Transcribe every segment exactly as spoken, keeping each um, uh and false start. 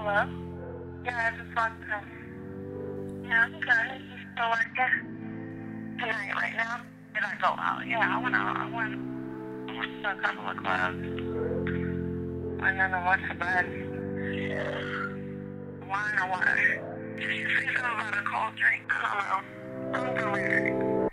Hello? Yeah, I just walked in. Yeah, I'm good. You still working? Tonight, right now? Did I go out? Yeah, I went out. I went, I went to a couple of clubs. And then I went to bed. Wine or what? Did you say something about a cold drink? I don't know. I'm good with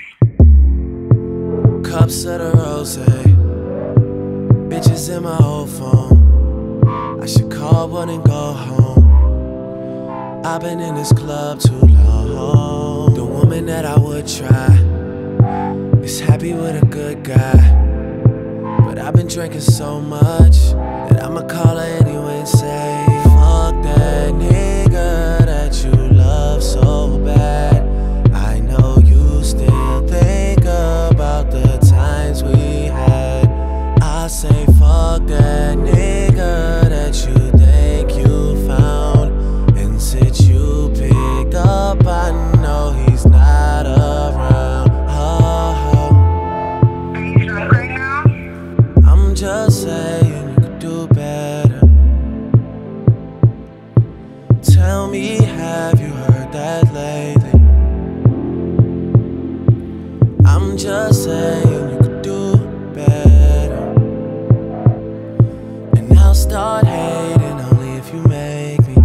it. Cups of the rosé, bitches in my old phone. I should call one and go home. I've been in this club too long. The woman that I would try is happy with a good guy, but I've been drinking so much that I'ma call her anyway and say, fuck that nigga that you love so bad. I know you still think about the times we had. I say fuck that nigga that you think you found, and since you picked up, I know he's not around. Oh, Are you drunk right now? I'm just saying you could do better. Tell me, have you heard that lately? I'm just saying you could do better, and I'll start hating only if you make me.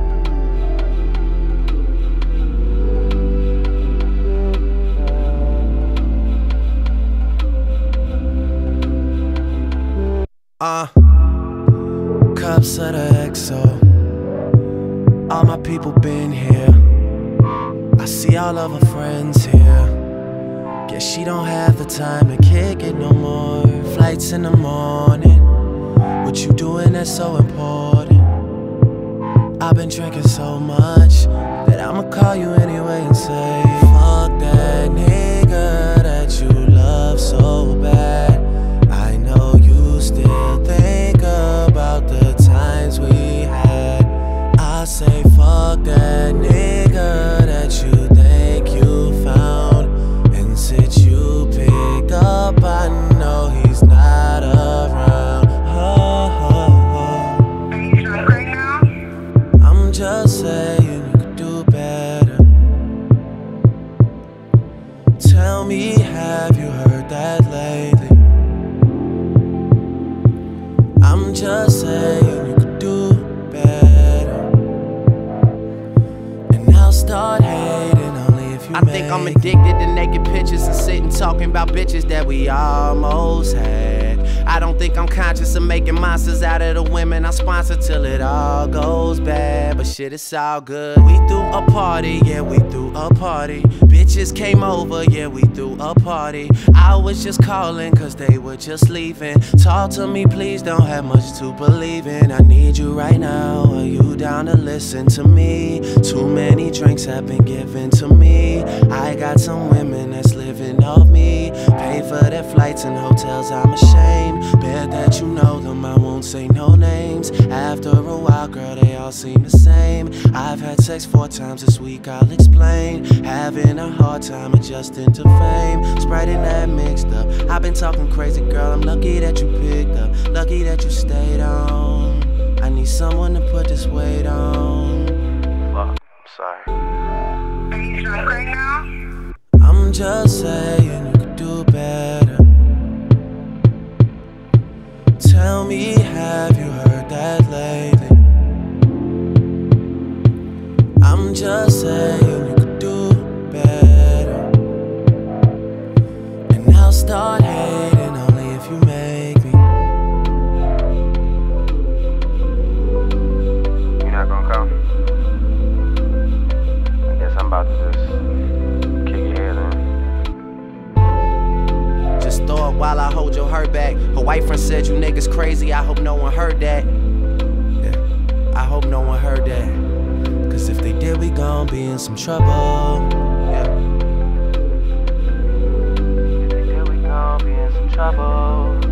Uh, cups of the X O. All my people been here. I see all of her friends here. Guess she don't have the time to kick it no more. Flights in the morning. What you doing that's so important? I've been drinking so much that I'ma call you anyway and say, fuck that nigga that you love so bad. I know you still think about the times we had. I say fuck that nigga that you think you found, and since you picked up, I know he's not around. Oh, oh, oh. Are you drunk right now? I'm just saying you could do better. Tell me, have you heard that lately? I'm just saying you could do better, and I'll start hating only if you I think I'm addicted to naked pictures and sitting talking about bitches that we almost had. I don't think I'm conscious of making monsters out of the women I sponsor till it all goes bad. But shit, it's all good. We threw a party, yeah, we threw a party. Bitches came over, yeah, we threw a party. I was just calling cause they were just leaving. Talk to me, please, don't have much to believe in. I need you right now, are you down to listen to me? Too many drinks have been given to me. I got some women that's living off me. Pay for their flights and hotels, I'm ashamed. Bet that you know them, I won't say no names. After a while, girl, they all seem the same. I've had sex four times this week, I'll explain. Having a hard time adjusting to fame. Sprite and that mixed up. I've been talking crazy, girl, I'm lucky that you picked up. Lucky that you stayed on. I need someone to put this weight on. Fuck, I'm sorry. Are you drunk right now? I'm just saying you could do better. Tell me, have you heard that lately? I'm just saying you could do better, and I'll start hating only if you make me. You're not gonna come? I guess I'm about to just kick your head in. Just throw it while I hold your hurt back. Her white friend said you niggas crazy, I hope no one heard that. Yeah, I hope no one heard that. Cause if they did, we gon' be in some trouble. Yeah. If they did, we gon' be in some trouble.